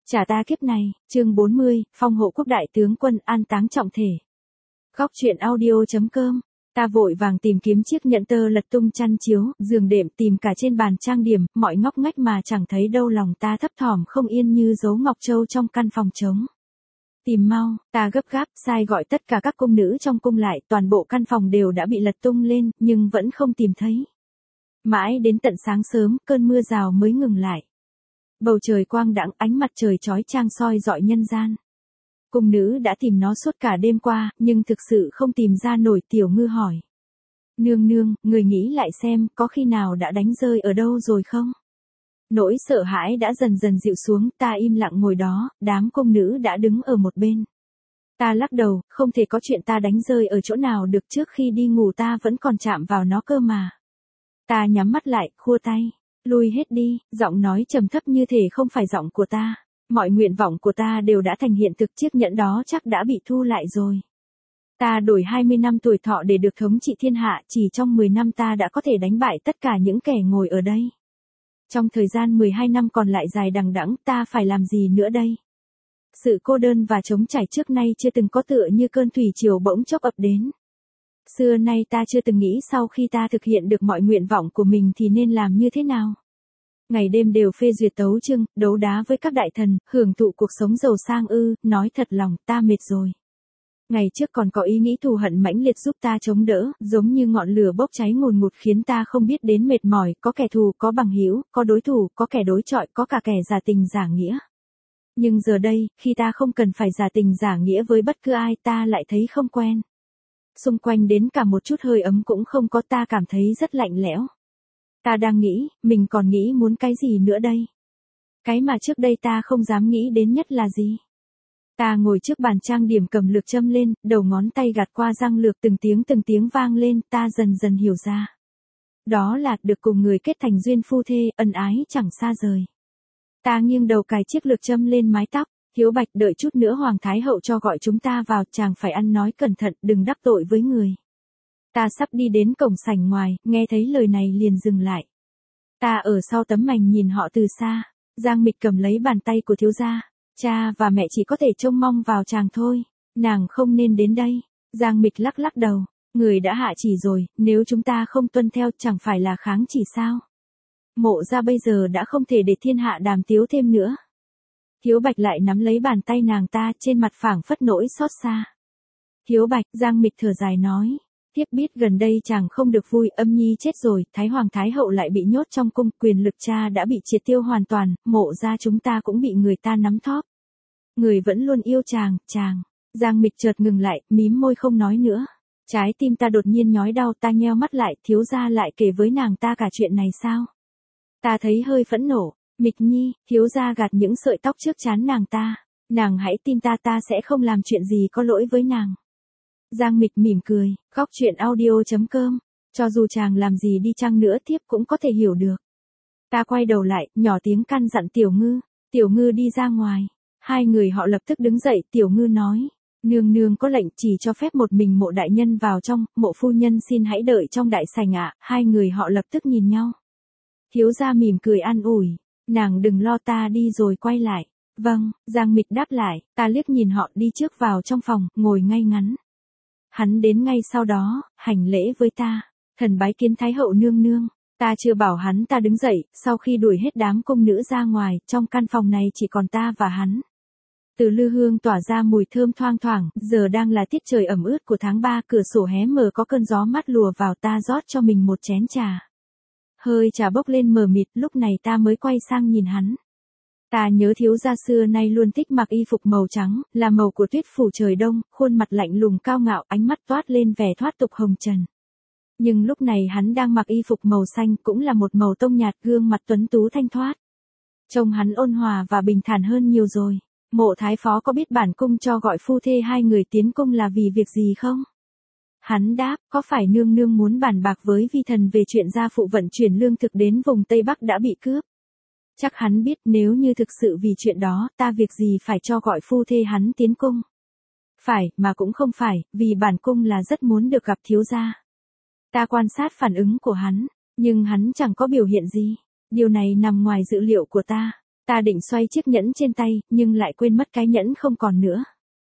Trả ta kiếp này, chương 40, phong hộ quốc đại tướng quân an táng trọng thể. Góc truyện audio.com. Ta vội vàng tìm kiếm chiếc nhẫn tơ lật tung chăn chiếu, giường đệm, tìm cả trên bàn trang điểm, mọi ngóc ngách mà chẳng thấy đâu, lòng ta thấp thỏm không yên như dấu ngọc châu trong căn phòng trống. Tìm mau, ta gấp gáp, sai gọi tất cả các cung nữ trong cung lại, toàn bộ căn phòng đều đã bị lật tung lên, nhưng vẫn không tìm thấy. Mãi đến tận sáng sớm, cơn mưa rào mới ngừng lại. Bầu trời quang đãng, ánh mặt trời chói chang soi rọi nhân gian. Cung nữ đã tìm nó suốt cả đêm qua, nhưng thực sự không tìm ra nổi. Tiểu Ngư hỏi: Nương nương, người nghĩ lại xem, có khi nào đã đánh rơi ở đâu rồi không? Nỗi sợ hãi đã dần dần dịu xuống, ta im lặng ngồi đó, đám cung nữ đã đứng ở một bên. Ta lắc đầu, không thể có chuyện ta đánh rơi ở chỗ nào được, trước khi đi ngủ ta vẫn còn chạm vào nó cơ mà. Ta nhắm mắt lại, khua tay. Lui hết đi, giọng nói trầm thấp như thể không phải giọng của ta. Mọi nguyện vọng của ta đều đã thành hiện thực, chiếc nhẫn đó chắc đã bị thu lại rồi. Ta đổi 20 năm tuổi thọ để được thống trị thiên hạ, chỉ trong 10 năm ta đã có thể đánh bại tất cả những kẻ ngồi ở đây. Trong thời gian 12 năm còn lại dài đằng đẵng, ta phải làm gì nữa đây? Sự cô đơn và trống trải trước nay chưa từng có tựa như cơn thủy triều bỗng chốc ập đến. Xưa nay ta chưa từng nghĩ sau khi ta thực hiện được mọi nguyện vọng của mình thì nên làm như thế nào. Ngày đêm đều phê duyệt tấu chương, đấu đá với các đại thần, hưởng thụ cuộc sống giàu sang ư? Nói thật lòng, ta mệt rồi. Ngày trước còn có ý nghĩ thù hận mãnh liệt giúp ta chống đỡ, giống như ngọn lửa bốc cháy ngùn ngụt khiến ta không biết đến mệt mỏi, có kẻ thù, có bằng hữu, có đối thủ, có kẻ đối chọi, có cả kẻ giả tình giả nghĩa. Nhưng giờ đây, khi ta không cần phải giả tình giả nghĩa với bất cứ ai, ta lại thấy không quen. Xung quanh đến cả một chút hơi ấm cũng không có, ta cảm thấy rất lạnh lẽo. Ta đang nghĩ, mình còn nghĩ muốn cái gì nữa đây? Cái mà trước đây ta không dám nghĩ đến nhất là gì? Ta ngồi trước bàn trang điểm cầm lược châm lên, đầu ngón tay gạt qua răng lược, từng tiếng vang lên, ta dần dần hiểu ra. Đó là được cùng người kết thành duyên phu thê, ân ái chẳng xa rời. Ta nghiêng đầu cài chiếc lược châm lên mái tóc. Hiếu Bạch, đợi chút nữa Hoàng Thái Hậu cho gọi chúng ta vào, chàng phải ăn nói cẩn thận, đừng đắc tội với người. Ta sắp đi đến cổng sảnh ngoài, nghe thấy lời này liền dừng lại. Ta ở sau tấm mành nhìn họ từ xa. Giang Mịch cầm lấy bàn tay của thiếu gia. Cha và mẹ chỉ có thể trông mong vào chàng thôi. Nàng không nên đến đây. Giang Mịch lắc lắc đầu. Người đã hạ chỉ rồi, nếu chúng ta không tuân theo chẳng phải là kháng chỉ sao? Mộ gia bây giờ đã không thể để thiên hạ đàm tiếu thêm nữa. Hiếu Bạch lại nắm lấy bàn tay nàng ta, trên mặt phảng phất nỗi xót xa. Hiếu Bạch, Giang Mịch thở dài nói. Thiếp biết gần đây chàng không được vui, Âm Nhi chết rồi, Thái Hoàng Thái Hậu lại bị nhốt trong cung, quyền lực cha đã bị triệt tiêu hoàn toàn, mộ gia chúng ta cũng bị người ta nắm thóp. Người vẫn luôn yêu chàng. Giang Mịch chợt ngừng lại, mím môi không nói nữa. Trái tim ta đột nhiên nhói đau, ta nheo mắt lại, thiếu gia lại kể với nàng ta cả chuyện này sao? Ta thấy hơi phẫn nộ. Mịch Nhi, thiếu gia gạt những sợi tóc trước trán nàng ta. Nàng hãy tin ta, ta sẽ không làm chuyện gì có lỗi với nàng. Giang Mịch mỉm cười, góc truyện audio.com. Cho dù chàng làm gì đi chăng nữa thiếp cũng có thể hiểu được. Ta quay đầu lại, nhỏ tiếng căn dặn Tiểu Ngư. Tiểu Ngư đi ra ngoài. Hai người họ lập tức đứng dậy, Tiểu Ngư nói. Nương nương có lệnh chỉ cho phép một mình Mộ đại nhân vào trong, Mộ phu nhân xin hãy đợi trong đại sảnh ạ. Hai người họ lập tức nhìn nhau. Thiếu gia mỉm cười an ủi. Nàng đừng lo, ta đi rồi quay lại. Vâng, Giang Mịch đáp lại, ta liếc nhìn họ đi trước vào trong phòng, ngồi ngay ngắn. Hắn đến ngay sau đó, hành lễ với ta. Thần bái kiến Thái Hậu nương nương. Ta chưa bảo hắn ta đứng dậy, sau khi đuổi hết đám cung nữ ra ngoài, trong căn phòng này chỉ còn ta và hắn. Từ lư hương tỏa ra mùi thơm thoang thoảng, giờ đang là tiết trời ẩm ướt của tháng 3, cửa sổ hé mở có cơn gió mát lùa vào, ta rót cho mình một chén trà. Hơi trà bốc lên mờ mịt, lúc này ta mới quay sang nhìn hắn. Ta nhớ thiếu gia xưa nay luôn thích mặc y phục màu trắng, là màu của tuyết phủ trời đông, khuôn mặt lạnh lùng cao ngạo, ánh mắt toát lên vẻ thoát tục hồng trần. Nhưng lúc này hắn đang mặc y phục màu xanh, cũng là một màu tông nhạt, gương mặt tuấn tú thanh thoát. Trông hắn ôn hòa và bình thản hơn nhiều rồi. Mộ thái phó có biết bản cung cho gọi phu thê hai người tiến cung là vì việc gì không? Hắn đáp, có phải nương nương muốn bàn bạc với vi thần về chuyện gia phụ vận chuyển lương thực đến vùng Tây Bắc đã bị cướp? Chắc hắn biết, nếu như thực sự vì chuyện đó, ta việc gì phải cho gọi phu thê hắn tiến cung? Phải, mà cũng không phải, vì bản cung là rất muốn được gặp thiếu gia. Ta quan sát phản ứng của hắn, nhưng hắn chẳng có biểu hiện gì. Điều này nằm ngoài dự liệu của ta. Ta định xoay chiếc nhẫn trên tay, nhưng lại quên mất cái nhẫn không còn nữa.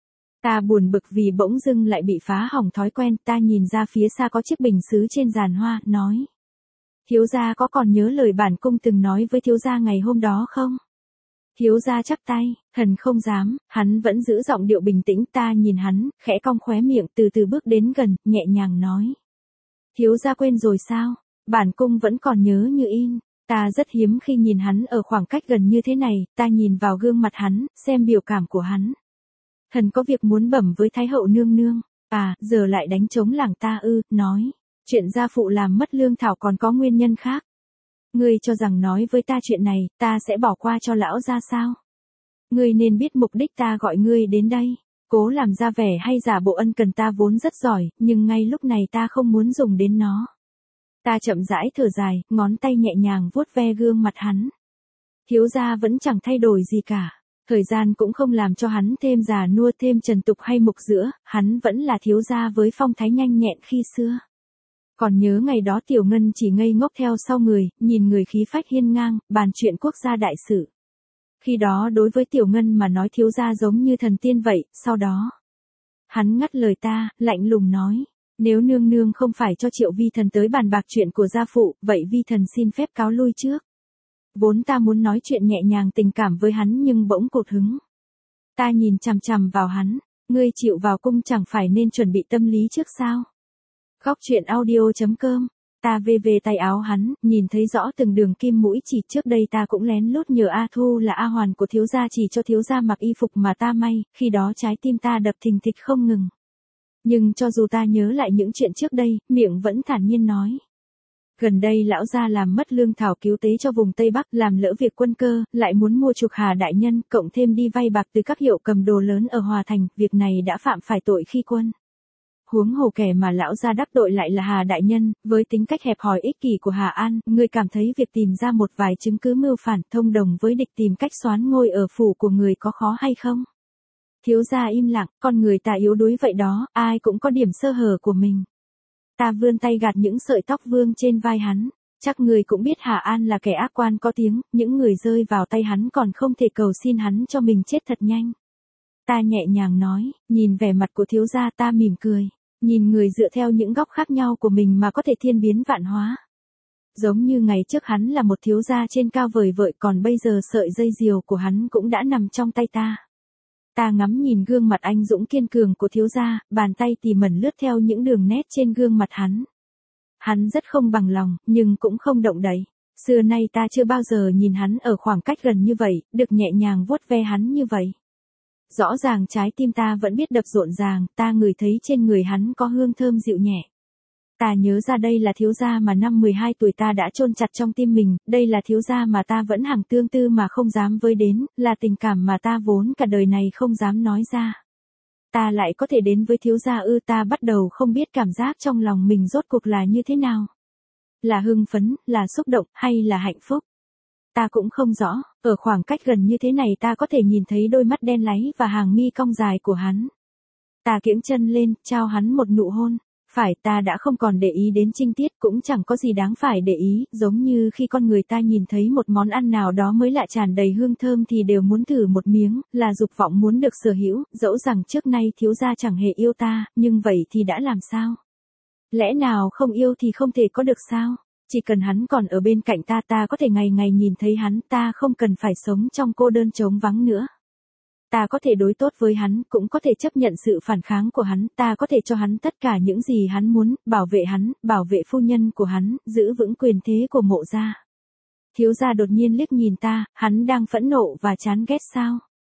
Ta buồn bực vì bỗng dưng lại bị phá hỏng thói quen, ta nhìn ra phía xa có chiếc bình sứ trên giàn hoa, nói. Thiếu gia có còn nhớ lời bản cung từng nói với thiếu gia ngày hôm đó không? Thiếu gia chắp tay, thần không dám, hắn vẫn giữ giọng điệu bình tĩnh, ta nhìn hắn, khẽ cong khóe miệng, từ từ bước đến gần, nhẹ nhàng nói. Thiếu gia quên rồi sao? Bản cung vẫn còn nhớ như in. Ta rất hiếm khi nhìn hắn ở khoảng cách gần như thế này, ta nhìn vào gương mặt hắn, xem biểu cảm của hắn. Thần có việc muốn bẩm với Thái hậu nương nương. À, giờ lại đánh trống làng ta ư, nói. Chuyện gia phụ làm mất lương thảo còn có nguyên nhân khác. Ngươi cho rằng nói với ta chuyện này, ta sẽ bỏ qua cho lão gia sao? Ngươi nên biết mục đích ta gọi ngươi đến đây. Cố làm ra vẻ hay giả bộ ân cần ta vốn rất giỏi, nhưng ngay lúc này ta không muốn dùng đến nó. Ta chậm rãi thở dài, ngón tay nhẹ nhàng vuốt ve gương mặt hắn. Thiếu gia vẫn chẳng thay đổi gì cả. Thời gian cũng không làm cho hắn thêm già nua, thêm trần tục hay mục giữa, hắn vẫn là thiếu gia với phong thái nhanh nhẹn khi xưa. Còn nhớ ngày đó Tiểu Ngân chỉ ngây ngốc theo sau người, nhìn người khí phách hiên ngang, bàn chuyện quốc gia đại sự. Khi đó đối với Tiểu Ngân mà nói thiếu gia giống như thần tiên vậy, sau đó. Hắn ngắt lời ta, lạnh lùng nói. Nếu nương nương không phải cho Triệu vi thần tới bàn bạc chuyện của gia phụ, vậy vi thần xin phép cáo lui trước. Vốn ta muốn nói chuyện nhẹ nhàng tình cảm với hắn nhưng bỗng cột hứng. Ta nhìn chằm chằm vào hắn, ngươi chịu vào cung chẳng phải nên chuẩn bị tâm lý trước sao? Góc truyện audio.com. Ta về tay áo hắn, nhìn thấy rõ từng đường kim mũi chỉ, trước đây ta cũng lén lút nhờ A Thu là A hoàn của thiếu gia chỉ cho thiếu gia mặc y phục mà ta may, khi đó trái tim ta đập thình thịch không ngừng. Nhưng cho dù ta nhớ lại những chuyện trước đây, miệng vẫn thản nhiên nói. Gần đây lão gia làm mất lương thảo cứu tế cho vùng Tây Bắc, làm lỡ việc quân cơ, lại muốn mua chuộc Hà đại nhân, cộng thêm đi vay bạc từ các hiệu cầm đồ lớn ở Hòa Thành, việc này đã phạm phải tội khi quân. Huống hồ kẻ mà lão gia đắc tội lại là Hà đại nhân, với tính cách hẹp hòi ích kỷ của Hà An, người cảm thấy việc tìm ra một vài chứng cứ mưu phản thông đồng với địch tìm cách soán ngôi ở phủ của người có khó hay không? Thiếu gia im lặng, con người ta yếu đuối vậy đó, ai cũng có điểm sơ hở của mình. Ta vươn tay gạt những sợi tóc vương trên vai hắn. Chắc người cũng biết Hà An là kẻ ác quan có tiếng, những người rơi vào tay hắn còn không thể cầu xin hắn cho mình chết thật nhanh. Ta nhẹ nhàng nói, nhìn vẻ mặt của thiếu gia ta mỉm cười. Nhìn người dựa theo những góc khác nhau của mình mà có thể thiên biến vạn hóa. Giống như ngày trước hắn là một thiếu gia trên cao vời vợi, còn bây giờ sợi dây diều của hắn cũng đã nằm trong tay ta. Ta ngắm nhìn gương mặt anh dũng kiên cường của thiếu gia, bàn tay tỉ mẩn lướt theo những đường nét trên gương mặt hắn. Hắn rất không bằng lòng, nhưng cũng không động đậy. Xưa nay ta chưa bao giờ nhìn hắn ở khoảng cách gần như vậy, được nhẹ nhàng vuốt ve hắn như vậy. Rõ ràng trái tim ta vẫn biết đập rộn ràng, ta ngửi thấy trên người hắn có hương thơm dịu nhẹ. Ta nhớ ra đây là thiếu gia mà năm 12 tuổi ta đã chôn chặt trong tim mình, đây là thiếu gia mà ta vẫn hằng tương tư mà không dám với đến, là tình cảm mà ta vốn cả đời này không dám nói ra. Ta lại có thể đến với thiếu gia ư? Ta bắt đầu không biết cảm giác trong lòng mình rốt cuộc là như thế nào. Là hưng phấn, là xúc động, hay là hạnh phúc? Ta cũng không rõ, ở khoảng cách gần như thế này ta có thể nhìn thấy đôi mắt đen láy và hàng mi cong dài của hắn. Ta kiễng chân lên, trao hắn một nụ hôn. Phải, ta đã không còn để ý đến trinh tiết, cũng chẳng có gì đáng phải để ý, giống như khi con người ta nhìn thấy một món ăn nào đó mới lạ tràn đầy hương thơm thì đều muốn thử một miếng, là dục vọng muốn được sở hữu, dẫu rằng trước nay thiếu gia chẳng hề yêu ta, nhưng vậy thì đã làm sao? Lẽ nào không yêu thì không thể có được sao? Chỉ cần hắn còn ở bên cạnh ta, ta có thể ngày ngày nhìn thấy hắn, ta không cần phải sống trong cô đơn trống vắng nữa. Ta có thể đối tốt với hắn, cũng có thể chấp nhận sự phản kháng của hắn, ta có thể cho hắn tất cả những gì hắn muốn, bảo vệ hắn, bảo vệ phu nhân của hắn, giữ vững quyền thế của Mộ gia. Thiếu gia đột nhiên liếc nhìn ta, hắn đang phẫn nộ và chán ghét sao?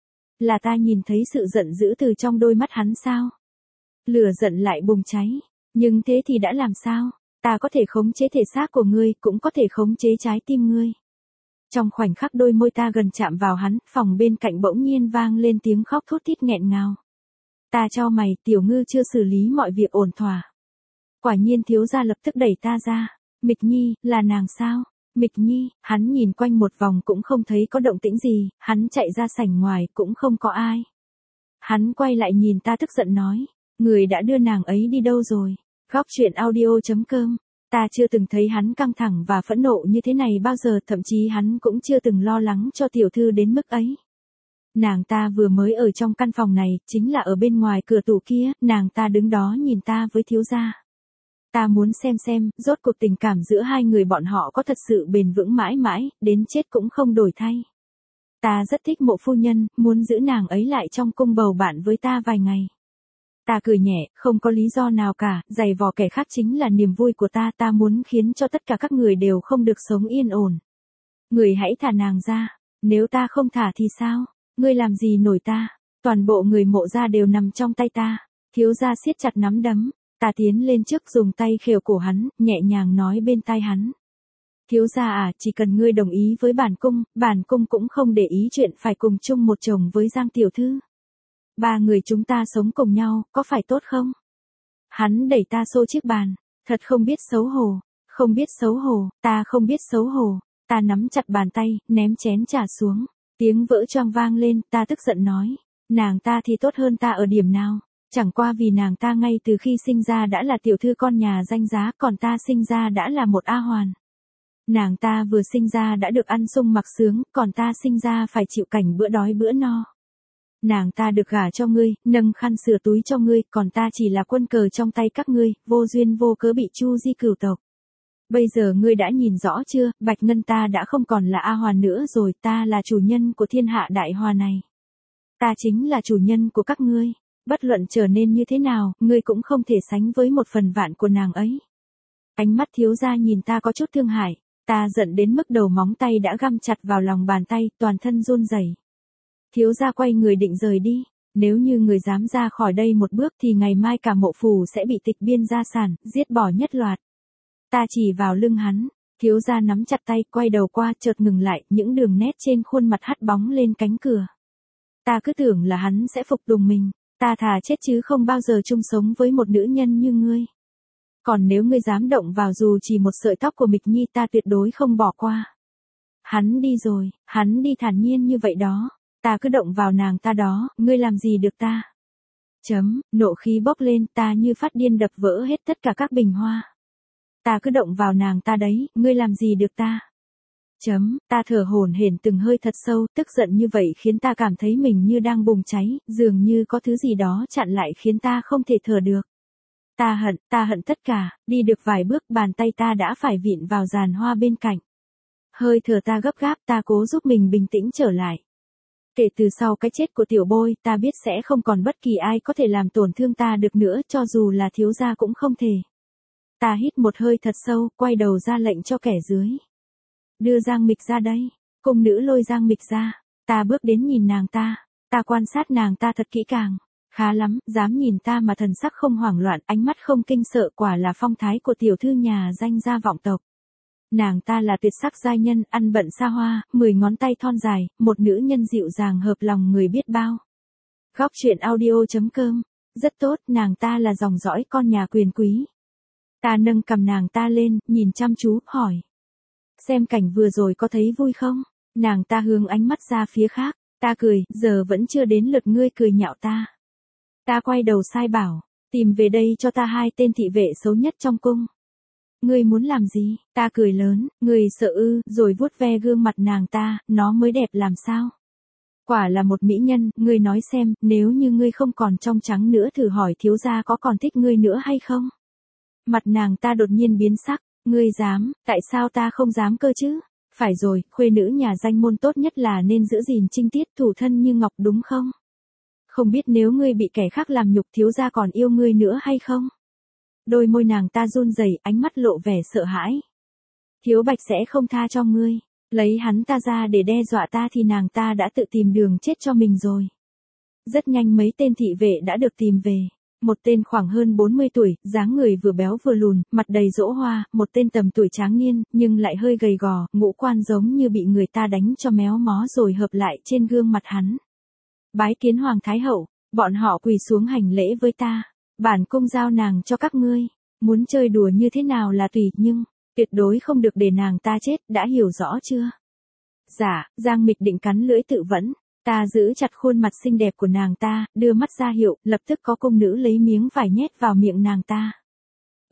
Là ta nhìn thấy sự giận dữ từ trong đôi mắt hắn sao? Lửa giận lại bùng cháy, nhưng thế thì đã làm sao? Ta có thể khống chế thể xác của ngươi, cũng có thể khống chế trái tim ngươi. Trong khoảnh khắc đôi môi ta gần chạm vào hắn, phòng bên cạnh bỗng nhiên vang lên tiếng khóc thút thít nghẹn ngào. Ta chau mày, Tiểu Ngư chưa xử lý mọi việc ổn thỏa. Quả nhiên thiếu gia lập tức đẩy ta ra. Mịch Nhi, là nàng sao? Mịch Nhi, hắn nhìn quanh một vòng cũng không thấy có động tĩnh gì, hắn chạy ra sảnh ngoài cũng không có ai. Hắn quay lại nhìn ta tức giận nói, người đã đưa nàng ấy đi đâu rồi? Góc truyện audio.com Ta chưa từng thấy hắn căng thẳng và phẫn nộ như thế này bao giờ, thậm chí hắn cũng chưa từng lo lắng cho tiểu thư đến mức ấy. Nàng ta vừa mới ở trong căn phòng này, chính là ở bên ngoài cửa tủ kia, nàng ta đứng đó nhìn ta với thiếu gia. Ta muốn xem, rốt cuộc tình cảm giữa hai người bọn họ có thật sự bền vững mãi mãi, đến chết cũng không đổi thay. Ta rất thích Mộ phu nhân, muốn giữ nàng ấy lại trong cung bầu bạn với ta vài ngày. Ta cười nhẹ, không có lý do nào cả, giày vò kẻ khác chính là niềm vui của ta muốn khiến cho tất cả các người đều không được sống yên ổn. Người hãy thả nàng ra, nếu ta không thả thì sao? Ngươi làm gì nổi ta? Toàn bộ người Mộ gia đều nằm trong tay ta. Thiếu gia siết chặt nắm đấm. Ta tiến lên trước dùng tay khều cổ hắn, nhẹ nhàng nói bên tai hắn. Thiếu gia à, chỉ cần ngươi đồng ý với bản cung cũng không để ý chuyện phải cùng chung một chồng với Giang tiểu thư. Ba người chúng ta sống cùng nhau, có phải tốt không? Hắn đẩy ta xô chiếc bàn. Thật không biết xấu hổ. Không biết xấu hổ, ta không biết xấu hổ. Ta nắm chặt bàn tay, ném chén trà xuống. Tiếng vỡ choang vang lên, ta tức giận nói. Nàng ta thì tốt hơn ta ở điểm nào? Chẳng qua vì nàng ta ngay từ khi sinh ra đã là tiểu thư con nhà danh giá, còn ta sinh ra đã là một A hoàn. Nàng ta vừa sinh ra đã được ăn sung mặc sướng, còn ta sinh ra phải chịu cảnh bữa đói bữa no. Nàng ta được gả cho ngươi, nâng khăn sửa túi cho ngươi, còn ta chỉ là quân cờ trong tay các ngươi, vô duyên vô cớ bị chu di cửu tộc. Bây giờ ngươi đã nhìn rõ chưa, Bạch Ngân ta đã không còn là A hoàn nữa rồi, ta là chủ nhân của thiên hạ đại hòa này. Ta chính là chủ nhân của các ngươi. Bất luận trở nên như thế nào, ngươi cũng không thể sánh với 1/1000 của nàng ấy. Ánh mắt thiếu gia nhìn ta có chút thương hại, ta giận đến mức đầu móng tay đã găm chặt vào lòng bàn tay, toàn thân run rẩy. Thiếu gia quay người định rời đi, nếu như người dám ra khỏi đây một bước thì ngày mai cả Mộ phủ sẽ bị tịch biên gia sản, giết bỏ nhất loạt. Ta chỉ vào lưng hắn, thiếu gia nắm chặt tay, quay đầu qua, chợt ngừng lại, những đường nét trên khuôn mặt hắt bóng lên cánh cửa. Ta cứ tưởng là hắn sẽ phục tùng mình. Ta thà chết chứ không bao giờ chung sống với một nữ nhân như ngươi. Còn nếu ngươi dám động vào dù chỉ một sợi tóc của Mịch Nhi ta tuyệt đối không bỏ qua. Hắn đi rồi, hắn đi thản nhiên như vậy đó. Ta cứ động vào nàng ta đó, ngươi làm gì được ta? Nộ khí bốc lên, ta như phát điên đập vỡ hết tất cả các bình hoa. Ta cứ động vào nàng ta đấy, ngươi làm gì được ta? Ta thở hổn hển từng hơi thật sâu, tức giận như vậy khiến ta cảm thấy mình như đang bùng cháy, dường như có thứ gì đó chặn lại khiến ta không thể thở được. Ta hận tất cả, đi được vài bước bàn tay ta đã phải vịn vào giàn hoa bên cạnh. Hơi thở ta gấp gáp, ta cố giúp mình bình tĩnh trở lại. Kể từ sau cái chết của tiểu bôi, ta biết sẽ không còn bất kỳ ai có thể làm tổn thương ta được nữa, cho dù là thiếu gia cũng không thể. Ta hít một hơi thật sâu, quay đầu ra lệnh cho kẻ dưới. Đưa Giang Mịch ra đây. Cung nữ lôi Giang Mịch ra. Ta bước đến nhìn nàng ta. Ta quan sát nàng ta thật kỹ càng. Khá lắm, dám nhìn ta mà thần sắc không hoảng loạn, ánh mắt không kinh sợ, quả là phong thái của tiểu thư nhà danh gia vọng tộc. Nàng ta là tuyệt sắc giai nhân, ăn bận xa hoa, 10 ngón tay thon dài, một nữ nhân dịu dàng hợp lòng người biết bao. Góc truyện audio.com. Rất tốt, nàng ta là dòng dõi con nhà quyền quý. Ta nâng cầm nàng ta lên, nhìn chăm chú, hỏi. Xem cảnh vừa rồi có thấy vui không? Nàng ta hướng ánh mắt ra phía khác. Ta cười, giờ vẫn chưa đến lượt ngươi cười nhạo ta. Ta quay đầu sai bảo, tìm về đây cho ta 2 tên thị vệ xấu nhất trong cung. Ngươi muốn làm gì? Ta cười lớn, ngươi sợ ư, rồi vuốt ve gương mặt nàng ta, nó mới đẹp làm sao? Quả là một mỹ nhân, ngươi nói xem, nếu như ngươi không còn trong trắng nữa thử hỏi thiếu gia có còn thích ngươi nữa hay không? Mặt nàng ta đột nhiên biến sắc. Ngươi dám, tại sao ta không dám cơ chứ? Phải rồi, khuê nữ nhà danh môn tốt nhất là nên giữ gìn trinh tiết thủ thân như ngọc đúng không? Không biết nếu ngươi bị kẻ khác làm nhục thiếu gia còn yêu ngươi nữa hay không? Đôi môi nàng ta run rẩy, ánh mắt lộ vẻ sợ hãi. Thiếu Bạch sẽ không tha cho ngươi. Lấy hắn ta ra để đe dọa ta thì nàng ta đã tự tìm đường chết cho mình rồi. Rất nhanh mấy tên thị vệ đã được tìm về. Một tên khoảng hơn 40 tuổi, dáng người vừa béo vừa lùn, mặt đầy rỗ hoa, một tên tầm tuổi tráng niên, nhưng lại hơi gầy gò, ngũ quan giống như bị người ta đánh cho méo mó rồi hợp lại trên gương mặt hắn. Bái kiến Hoàng Thái Hậu, bọn họ quỳ xuống hành lễ với ta. Bản cung giao nàng cho các ngươi, muốn chơi đùa như thế nào là tùy, nhưng tuyệt đối không được để nàng ta chết, đã hiểu rõ chưa? Dạ, Giang Mịch định cắn lưỡi tự vẫn. Ta giữ chặt khuôn mặt xinh đẹp của nàng ta, đưa mắt ra hiệu, lập tức có cung nữ lấy miếng vải nhét vào miệng nàng ta.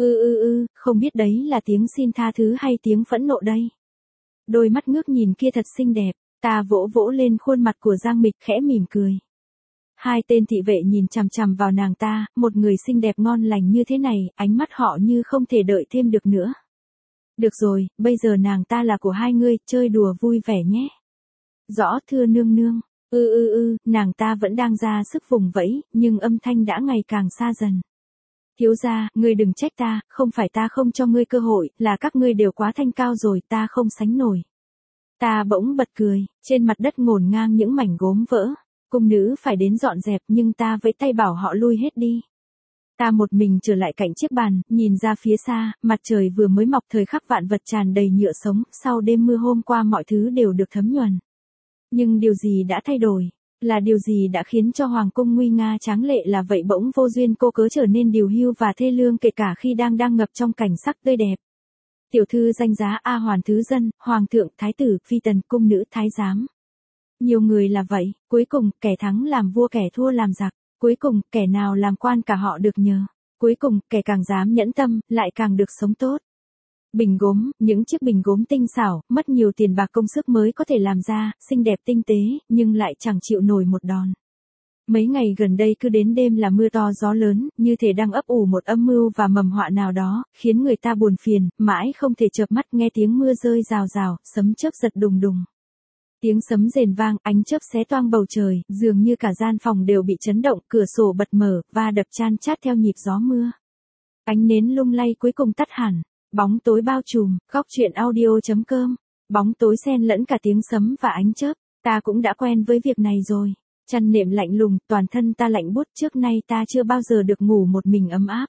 Không biết đấy là tiếng xin tha thứ hay tiếng phẫn nộ đây. Đôi mắt ngước nhìn kia thật xinh đẹp, ta vỗ vỗ lên khuôn mặt của Giang Mịch khẽ mỉm cười. Hai tên thị vệ nhìn chằm chằm vào nàng ta, một người xinh đẹp ngon lành như thế này, ánh mắt họ như không thể đợi thêm được nữa. Được rồi, bây giờ nàng ta là của hai ngươi, chơi đùa vui vẻ nhé. Rõ thưa nương nương. Nàng ta vẫn đang ra sức vùng vẫy, nhưng âm thanh đã ngày càng xa dần. Thiếu gia, ngươi đừng trách ta, không phải ta không cho ngươi cơ hội, là các ngươi đều quá thanh cao rồi, ta không sánh nổi. Ta bỗng bật cười, trên mặt đất ngổn ngang những mảnh gốm vỡ. Cung nữ phải đến dọn dẹp nhưng ta vẫy tay bảo họ lui hết đi. Ta một mình trở lại cạnh chiếc bàn, nhìn ra phía xa, mặt trời vừa mới mọc, thời khắc vạn vật tràn đầy nhựa sống, sau đêm mưa hôm qua mọi thứ đều được thấm nhuần. Nhưng điều gì đã thay đổi? Là điều gì đã khiến cho hoàng cung nguy nga tráng lệ là vậy bỗng vô duyên cô cớ trở nên điều hưu và thê lương, kể cả khi đang ngập trong cảnh sắc tươi đẹp. Tiểu thư danh giá A Hoàn thứ dân, hoàng thượng, thái tử, phi tần, cung nữ, thái giám. Nhiều người là vậy, cuối cùng kẻ thắng làm vua, kẻ thua làm giặc, cuối cùng kẻ nào làm quan cả họ được nhờ, cuối cùng kẻ càng dám nhẫn tâm lại càng được sống tốt. Bình gốm, những chiếc bình gốm tinh xảo, mất nhiều tiền bạc công sức mới có thể làm ra, xinh đẹp tinh tế, nhưng lại chẳng chịu nổi một đòn. Mấy ngày gần đây cứ đến đêm là mưa to gió lớn, như thể đang ấp ủ một âm mưu và mầm họa nào đó, khiến người ta buồn phiền, mãi không thể chợp mắt nghe tiếng mưa rơi rào rào, sấm chớp giật đùng đùng. Tiếng sấm rền vang, ánh chớp xé toang bầu trời, dường như cả gian phòng đều bị chấn động, cửa sổ bật mở, và đập chan chát theo nhịp gió mưa. Ánh nến lung lay cuối cùng tắt hẳn, bóng tối bao trùm, góc truyện audio.com. Bóng tối xen lẫn cả tiếng sấm và ánh chớp, ta cũng đã quen với việc này rồi. Chăn nệm lạnh lùng, toàn thân ta lạnh buốt, trước nay ta chưa bao giờ được ngủ một mình ấm áp.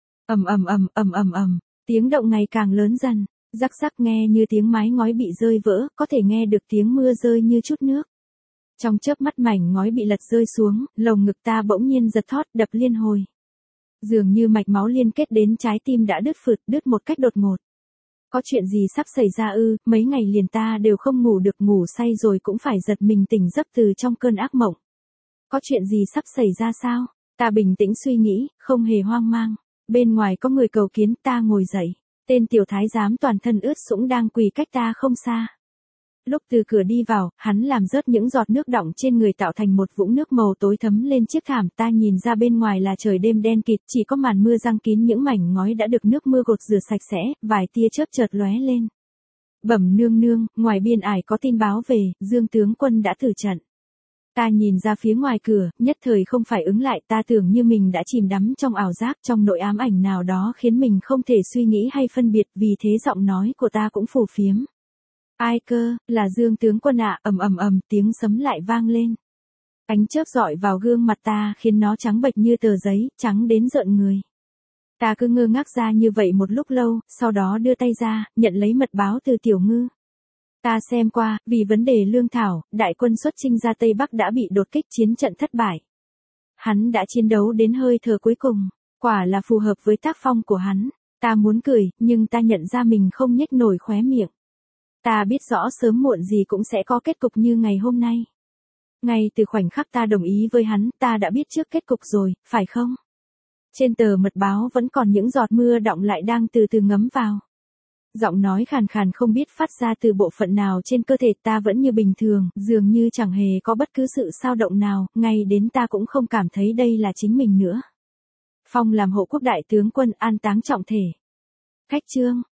Tiếng động ngày càng lớn dần. Rắc rắc nghe như tiếng mái ngói bị rơi vỡ, có thể nghe được tiếng mưa rơi như chút nước. Trong chớp mắt mảnh ngói bị lật rơi xuống, lồng ngực ta bỗng nhiên giật thót, đập liên hồi. Dường như mạch máu liên kết đến trái tim đã đứt một cách đột ngột. Có chuyện gì sắp xảy ra ư? Mấy ngày liền ta đều không ngủ được, ngủ say rồi cũng phải giật mình tỉnh giấc từ trong cơn ác mộng. Có chuyện gì sắp xảy ra sao? Ta bình tĩnh suy nghĩ, không hề hoang mang. Bên ngoài có người cầu kiến, ta ngồi dậy. Tên tiểu thái giám toàn thân ướt sũng đang quỳ cách ta không xa. Lúc từ cửa đi vào, hắn làm rớt những giọt nước đọng trên người tạo thành một vũng nước màu tối thấm lên chiếc thảm. Ta nhìn ra bên ngoài là trời đêm đen kịt, chỉ có màn mưa giăng kín những mảnh ngói đã được nước mưa gột rửa sạch sẽ, vài tia chớp chợt lóe lên. Bẩm nương nương, ngoài biên ải có tin báo về, Dương tướng quân đã tử trận. Ta nhìn ra phía ngoài cửa, nhất thời không phải ứng lại, ta tưởng như mình đã chìm đắm trong ảo giác, trong nỗi ám ảnh nào đó khiến mình không thể suy nghĩ hay phân biệt, vì thế giọng nói của ta cũng phù phiếm. Ai cơ, là Dương tướng quân ạ, tiếng sấm lại vang lên. Ánh chớp rọi vào gương mặt ta khiến nó trắng bệch như tờ giấy, trắng đến rợn người. Ta cứ ngơ ngác ra như vậy một lúc lâu, sau đó đưa tay ra, nhận lấy mật báo từ Tiểu Ngư. Ta xem qua, vì vấn đề lương thảo, đại quân xuất chinh ra Tây Bắc đã bị đột kích, chiến trận thất bại. Hắn đã chiến đấu đến hơi thở cuối cùng, quả là phù hợp với tác phong của hắn. Ta muốn cười, nhưng ta nhận ra mình không nhếch nổi khóe miệng. Ta biết rõ sớm muộn gì cũng sẽ có kết cục như ngày hôm nay. Ngay từ khoảnh khắc ta đồng ý với hắn, ta đã biết trước kết cục rồi, phải không? Trên tờ mật báo vẫn còn những giọt mưa đọng lại đang từ từ ngấm vào. Giọng nói khàn khàn không biết phát ra từ bộ phận nào trên cơ thể, ta vẫn như bình thường, dường như chẳng hề có bất cứ sự xao động nào, ngay đến ta cũng không cảm thấy đây là chính mình nữa. Phong làm hộ quốc đại tướng quân, an táng trọng thể. Khách chương.